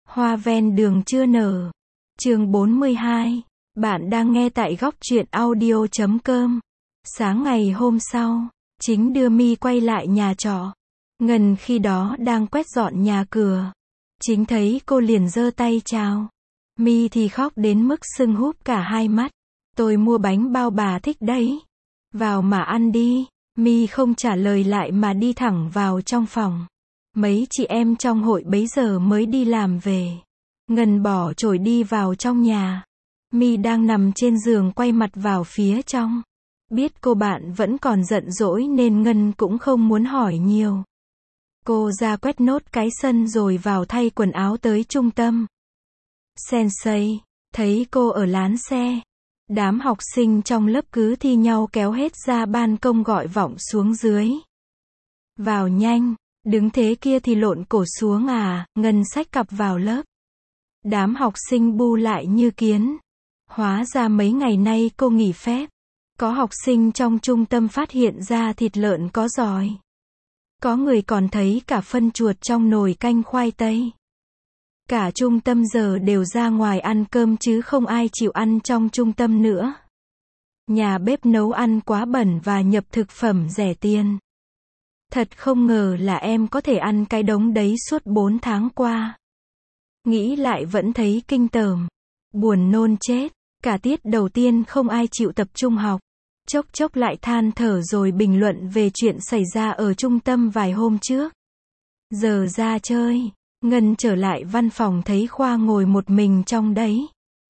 Hoa ven đường chưa nở. Chương 42. Bạn đang nghe tại góc truyện audio.com. Sáng ngày hôm sau, Chính đưa Mi quay lại nhà trọ. Ngân khi đó đang quét dọn nhà cửa. Chính thấy cô liền giơ tay chào. Mi thì khóc đến mức sưng húp cả hai mắt. Tôi mua bánh bao bà thích đấy. Vào mà ăn đi. Mi không trả lời lại mà đi thẳng vào trong phòng. Mấy chị em trong hội bấy giờ mới đi làm về. Ngân bỏ chổi đi vào trong nhà. Mi đang nằm trên giường quay mặt vào phía trong. Biết cô bạn vẫn còn giận dỗi nên Ngân cũng không muốn hỏi nhiều. Cô ra quét nốt cái sân rồi vào thay quần áo tới trung tâm. Sensei, thấy cô ở lán xe. Đám học sinh trong lớp cứ thi nhau kéo hết ra ban công gọi vọng xuống dưới. Vào nhanh, đứng thế kia thì lộn cổ xuống à, Ngân xách cặp vào lớp. Đám học sinh bu lại như kiến. Hóa ra mấy ngày nay cô nghỉ phép. Có học sinh trong trung tâm phát hiện ra thịt lợn có giòi. Có người còn thấy cả phân chuột trong nồi canh khoai tây. Cả trung tâm giờ đều ra ngoài ăn cơm chứ không ai chịu ăn trong trung tâm nữa. Nhà bếp nấu ăn quá bẩn và nhập thực phẩm rẻ tiền. Thật không ngờ là em có thể ăn cái đống đấy suốt 4 tháng qua. Nghĩ lại vẫn thấy kinh tởm. Buồn nôn chết. Cả tiết đầu tiên không ai chịu tập trung học. Chốc chốc lại than thở rồi bình luận về chuyện xảy ra ở trung tâm vài hôm trước. Giờ ra chơi. Ngân trở lại văn phòng thấy Khoa ngồi một mình trong đấy.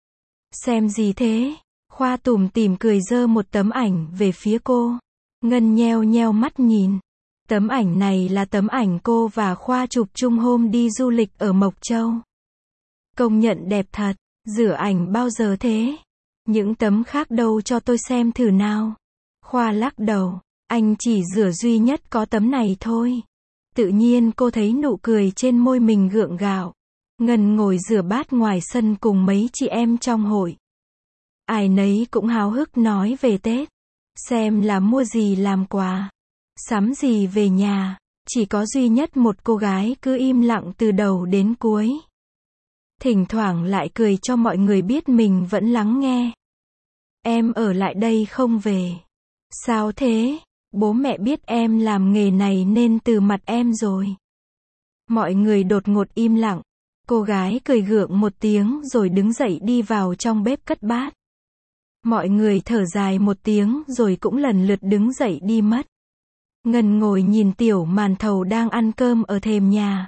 Xem gì thế? Khoa tủm tỉm cười giơ một tấm ảnh về phía cô. Ngân nheo nheo mắt nhìn. Tấm ảnh này là tấm ảnh cô và Khoa chụp chung hôm đi du lịch ở Mộc Châu. Công nhận đẹp thật. Rửa ảnh bao giờ thế? Những tấm khác đâu cho tôi xem thử nào. Khoa lắc đầu. Anh chỉ rửa duy nhất có tấm này thôi. Tự nhiên cô thấy nụ cười trên môi mình gượng gạo. Ngân ngồi rửa bát ngoài sân cùng mấy chị em trong hội. Ai nấy cũng háo hức nói về Tết. Xem là mua gì làm quà. Sắm gì về nhà. Chỉ có duy nhất một cô gái cứ im lặng từ đầu đến cuối. Thỉnh thoảng lại cười cho mọi người biết mình vẫn lắng nghe. Em ở lại đây không về. Sao thế? Bố mẹ biết em làm nghề này nên từ mặt em rồi. Mọi người đột ngột im lặng. Cô gái cười gượng một tiếng rồi đứng dậy đi vào trong bếp cất bát. Mọi người thở dài một tiếng rồi cũng lần lượt đứng dậy đi mất. Ngân ngồi nhìn tiểu màn thầu đang ăn cơm ở thềm nhà.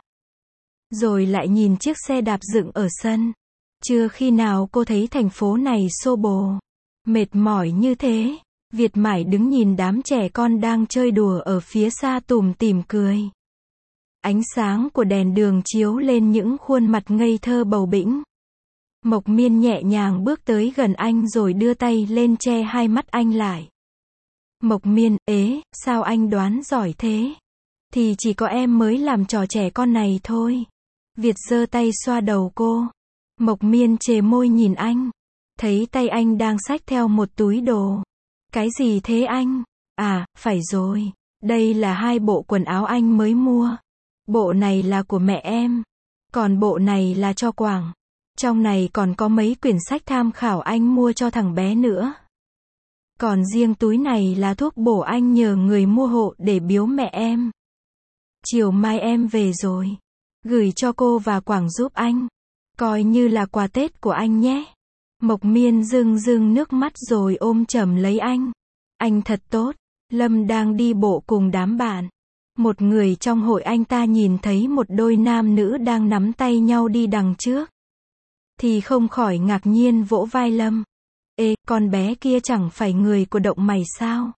Rồi lại nhìn chiếc xe đạp dựng ở sân. Chưa khi nào cô thấy thành phố này xô bồ. Mệt mỏi như thế. Việt mải đứng nhìn đám trẻ con đang chơi đùa ở phía xa tủm tỉm cười. Ánh sáng của đèn đường chiếu lên những khuôn mặt ngây thơ bầu bĩnh. Mộc Miên nhẹ nhàng bước tới gần anh rồi đưa tay lên che hai mắt anh lại. Mộc Miên, sao anh đoán giỏi thế? Thì chỉ có em mới làm trò trẻ con này thôi. Việt giơ tay xoa đầu cô. Mộc Miên chề môi nhìn anh. Thấy tay anh đang xách theo một túi đồ. Cái gì thế anh? À, phải rồi. Đây là 2 bộ quần áo anh mới mua. Bộ này là của mẹ em. Còn bộ này là cho Quảng. Trong này còn có mấy quyển sách tham khảo anh mua cho thằng bé nữa. Còn riêng túi này là thuốc bổ anh nhờ người mua hộ để biếu mẹ em. Chiều mai em về rồi. Gửi cho cô và Quảng giúp anh. Coi như là quà Tết của anh nhé. Mộc Miên rưng rưng nước mắt rồi ôm chầm lấy anh. Anh thật tốt. Lâm đang đi bộ cùng đám bạn. Một người trong hội anh ta nhìn thấy một đôi nam nữ đang nắm tay nhau đi đằng trước. Thì không khỏi ngạc nhiên vỗ vai Lâm. Ê, con bé kia chẳng phải người của Động Mày sao?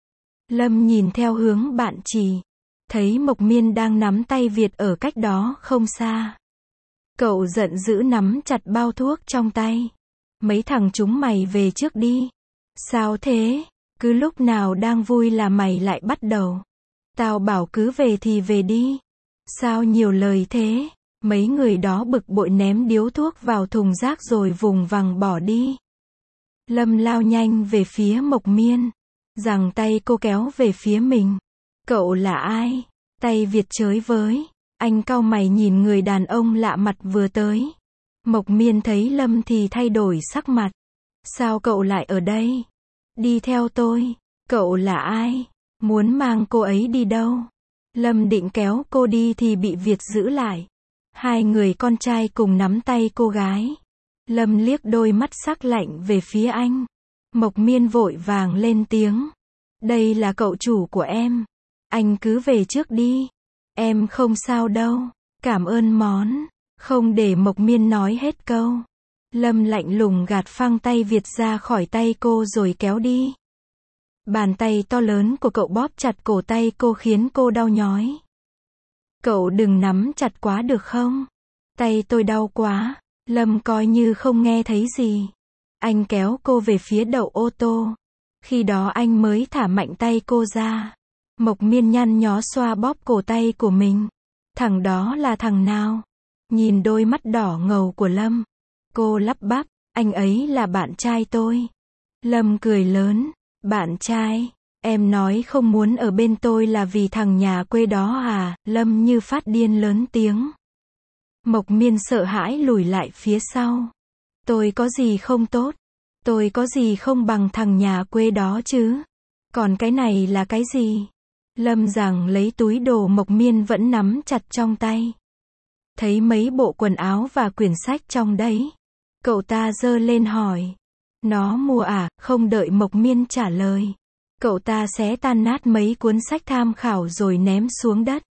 Lâm nhìn theo hướng bạn chỉ. Thấy Mộc Miên đang nắm tay Việt ở cách đó không xa. Cậu giận dữ nắm chặt bao thuốc trong tay. Mấy thằng chúng mày về trước đi. Sao thế? Cứ lúc nào đang vui là mày lại bắt đầu. Tao bảo cứ về thì về đi. Sao nhiều lời thế? Mấy người đó bực bội ném điếu thuốc vào thùng rác rồi vùng vằng bỏ đi. Lâm lao nhanh về phía Mộc Miên. Giằng tay cô kéo về phía mình. Cậu là ai? Tay Việt chới với. Anh cau mày nhìn người đàn ông lạ mặt vừa tới. Mộc Miên thấy Lâm thì thay đổi sắc mặt. Sao cậu lại ở đây? Đi theo tôi. Cậu là ai? Muốn mang cô ấy đi đâu? Lâm định kéo cô đi thì bị Việt giữ lại. Hai người con trai cùng nắm tay cô gái. Lâm liếc đôi mắt sắc lạnh về phía anh. Mộc Miên vội vàng lên tiếng. Đây là cậu chủ của em. Anh cứ về trước đi. Em không sao đâu. Cảm ơn món. Không để Mộc Miên nói hết câu. Lâm lạnh lùng gạt phăng tay Việt ra khỏi tay cô rồi kéo đi. Bàn tay to lớn của cậu bóp chặt cổ tay cô khiến cô đau nhói. Cậu đừng nắm chặt quá được không? Tay tôi đau quá. Lâm coi như không nghe thấy gì. Anh kéo cô về phía đậu ô tô. Khi đó anh mới thả mạnh tay cô ra. Mộc Miên nhăn nhó xoa bóp cổ tay của mình. Thằng đó là thằng nào? Nhìn đôi mắt đỏ ngầu của Lâm. Cô lắp bắp, anh ấy là bạn trai tôi. Lâm cười lớn, bạn trai, em nói không muốn ở bên tôi là vì thằng nhà quê đó à? Lâm như phát điên lớn tiếng. Mộc Miên sợ hãi lùi lại phía sau. Tôi có gì không tốt? Tôi có gì không bằng thằng nhà quê đó chứ? Còn cái này là cái gì? Lâm giằng lấy túi đồ Mộc Miên vẫn nắm chặt trong tay. Thấy mấy bộ quần áo và quyển sách trong đấy. Cậu ta giơ lên hỏi. Nó mua à? Không đợi Mộc Miên trả lời. Cậu ta xé tan nát mấy cuốn sách tham khảo rồi ném xuống đất.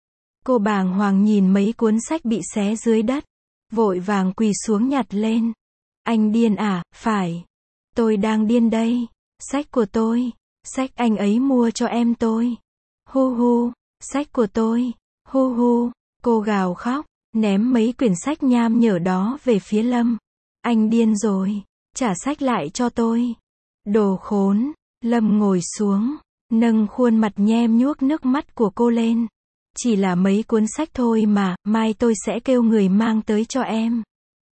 Cô bàng hoàng nhìn mấy cuốn sách bị xé dưới đất. Vội vàng quỳ xuống nhặt lên. Anh điên à? Phải. Tôi đang điên đây. Sách của tôi. Sách anh ấy mua cho em tôi. Hu hu. Sách của tôi. Hu hu. Cô gào khóc. Ném mấy quyển sách nham nhở đó về phía Lâm. Anh điên rồi. Trả sách lại cho tôi. Đồ khốn. Lâm ngồi xuống. Nâng khuôn mặt nhem nhuốc nước mắt của cô lên. Chỉ là mấy cuốn sách thôi mà, mai tôi sẽ kêu người mang tới cho em.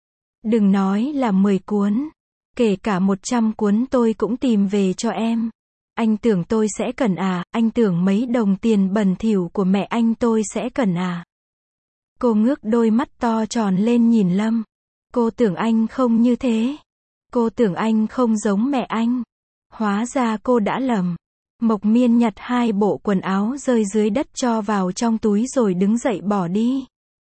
Đừng nói là 10 cuốn. Kể cả 100 cuốn tôi cũng tìm về cho em. Anh tưởng tôi sẽ cần à? Anh tưởng mấy đồng tiền bẩn thỉu của mẹ anh tôi sẽ cần à? Cô ngước đôi mắt to tròn lên nhìn Lâm. Cô tưởng anh không như thế. Cô tưởng anh không giống mẹ anh. Hóa ra cô đã lầm. Mộc Miên nhặt 2 bộ quần áo rơi dưới đất cho vào trong túi rồi đứng dậy bỏ đi.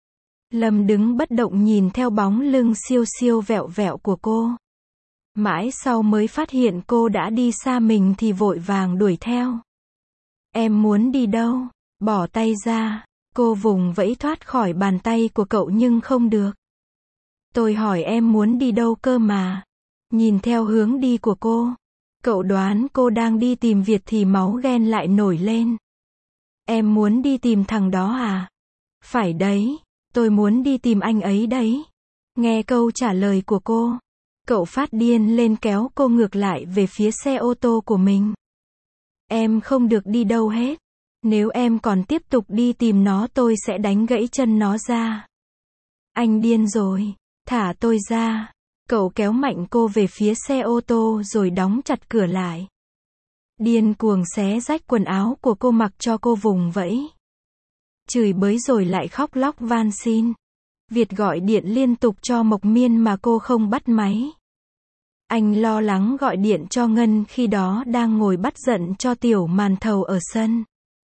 Lâm đứng bất động nhìn theo bóng lưng siêu siêu vẹo vẹo của cô. Mãi sau mới phát hiện cô đã đi xa mình thì vội vàng đuổi theo. Em muốn đi đâu? Bỏ tay ra. Cô vùng vẫy thoát khỏi bàn tay của cậu nhưng không được. Tôi hỏi em muốn đi đâu cơ mà. Nhìn theo hướng đi của cô. Cậu đoán cô đang đi tìm Việt thì máu ghen lại nổi lên. Em muốn đi tìm thằng đó à? Phải đấy, tôi muốn đi tìm anh ấy đấy. Nghe câu trả lời của cô. Cậu phát điên lên kéo cô ngược lại về phía xe ô tô của mình. Em không được đi đâu hết. Nếu em còn tiếp tục đi tìm nó tôi sẽ đánh gãy chân nó ra. Anh điên rồi. Thả tôi ra. Cậu kéo mạnh cô về phía xe ô tô rồi đóng chặt cửa lại. Điên cuồng xé rách quần áo của cô mặc cho cô vùng vẫy. Chửi bới rồi lại khóc lóc van xin. Việt gọi điện liên tục cho Mộc Miên mà cô không bắt máy. Anh lo lắng gọi điện cho Ngân khi đó đang ngồi bắt giận cho tiểu màn thầu ở sân.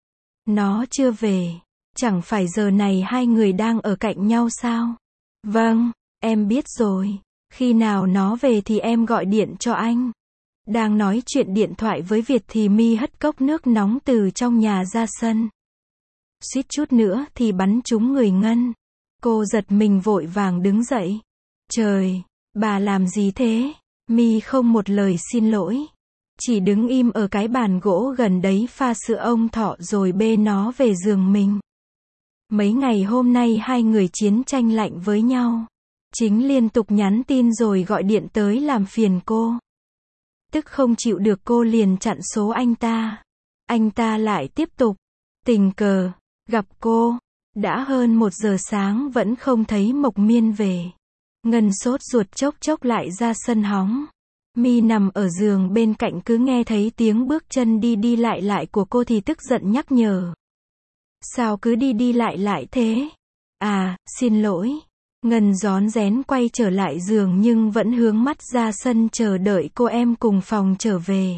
Nó chưa về. Chẳng phải giờ này hai người đang ở cạnh nhau sao? Vâng, em biết rồi. Khi nào nó về thì em gọi điện cho anh. Đang nói chuyện điện thoại với Việt thì My hất cốc nước nóng từ trong nhà ra sân. Suýt chút nữa thì bắn trúng người Ngân. Cô giật mình vội vàng đứng dậy. Trời, bà làm gì thế? My không một lời xin lỗi. Chỉ đứng im ở cái bàn gỗ gần đấy pha sữa ông thọ rồi bê nó về giường mình. Mấy ngày hôm nay hai người chiến tranh lạnh với nhau. Chính liên tục nhắn tin rồi gọi điện tới làm phiền cô. Tức không chịu được cô liền chặn số anh ta. Anh ta lại tiếp tục. Tình cờ, gặp cô. Đã hơn 1 giờ sáng vẫn không thấy Mộc Miên về. Ngân sốt ruột chốc chốc lại ra sân hóng. My nằm ở giường bên cạnh cứ nghe thấy tiếng bước chân đi đi lại lại của cô thì tức giận nhắc nhở. Sao cứ đi đi lại lại thế? À, xin lỗi. Ngân rón rén quay trở lại giường nhưng vẫn hướng mắt ra sân chờ đợi cô em cùng phòng trở về.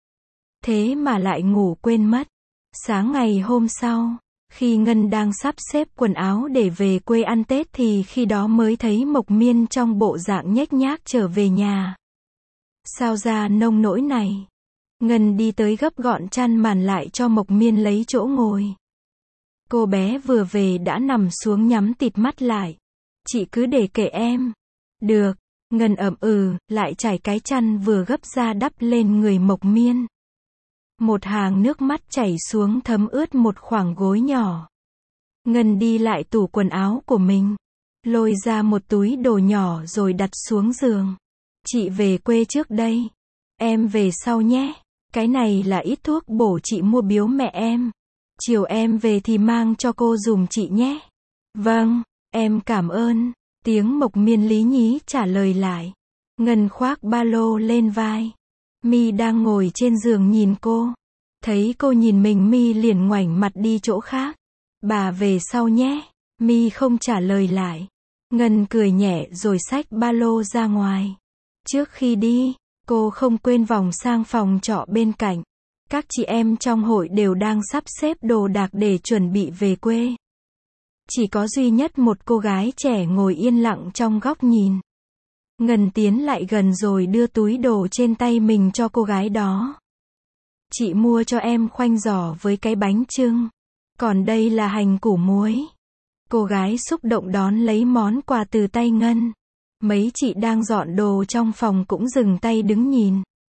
Thế mà lại ngủ quên mất. Sáng ngày hôm sau, khi Ngân đang sắp xếp quần áo để về quê ăn Tết thì khi đó mới thấy Mộc Miên trong bộ dạng nhếch nhác trở về nhà. Sao ra nông nỗi này? Ngân đi tới gấp gọn chăn màn lại cho Mộc Miên lấy chỗ ngồi. Cô bé vừa về đã nằm xuống nhắm tịt mắt lại. Chị cứ để kệ em. Được. Ngân ậm lại trải cái chăn vừa gấp ra đắp lên người Mộc Miên. Một hàng nước mắt chảy xuống thấm ướt một khoảng gối nhỏ. Ngân đi lại tủ quần áo của mình, lôi ra một túi đồ nhỏ rồi đặt xuống giường. Chị về quê trước đây. Em về sau nhé. Cái này là ít thuốc bổ chị mua biếu mẹ em. Chiều em về thì mang cho cô dùm chị nhé. Vâng, em cảm ơn. Tiếng Mộc Miên lý nhí trả lời lại. Ngân khoác ba lô lên vai. Mi đang ngồi trên giường nhìn cô. Thấy cô nhìn mình Mi liền ngoảnh mặt đi chỗ khác. Bà về sau nhé. Mi không trả lời lại. Ngân cười nhẹ rồi xách ba lô ra ngoài. Trước khi đi, cô không quên vòng sang phòng trọ bên cạnh. Các chị em trong hội đều đang sắp xếp đồ đạc để chuẩn bị về quê. Chỉ có duy nhất một cô gái trẻ ngồi yên lặng trong góc nhìn. Ngân tiến lại gần rồi đưa túi đồ trên tay mình cho cô gái đó. Chị mua cho em khoanh giò với cái bánh chưng. Còn đây là hành củ muối. Cô gái xúc động đón lấy món quà từ tay Ngân. Mấy chị đang dọn đồ trong phòng cũng dừng tay đứng nhìn.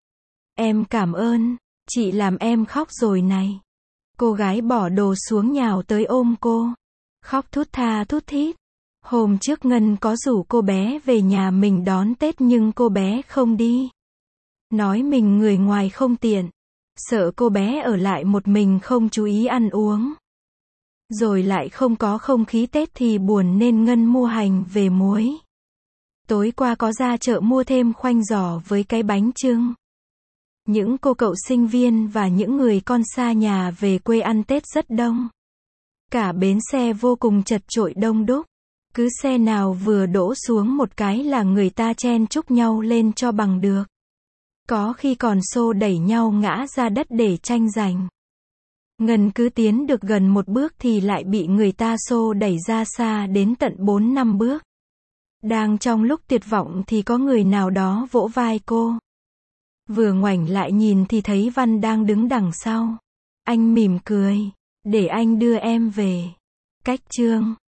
Em cảm ơn, chị làm em khóc rồi này. Cô gái bỏ đồ xuống nhào tới ôm cô. Khóc thút tha thút thít. Hôm trước Ngân có rủ cô bé về nhà mình đón Tết nhưng cô bé không đi. Nói mình người ngoài không tiện. Sợ cô bé ở lại một mình không chú ý ăn uống. Rồi lại không có không khí Tết thì buồn nên Ngân mua hành về muối. Tối qua có ra chợ mua thêm khoanh giò với cái bánh chưng. Những cô cậu sinh viên và những người con xa nhà về quê ăn Tết rất đông. Cả bến xe vô cùng chật chội đông đúc. Cứ xe nào vừa đỗ xuống một cái là người ta chen chúc nhau lên cho bằng được. Có khi còn xô đẩy nhau ngã ra đất để tranh giành. Ngân cứ tiến được gần một bước thì lại bị người ta xô đẩy ra xa đến tận 4-5 bước. Đang trong lúc tuyệt vọng thì có người nào đó vỗ vai cô. Vừa ngoảnh lại nhìn thì thấy Văn đang đứng đằng sau. Anh mỉm cười. Để anh đưa em về. Cách chương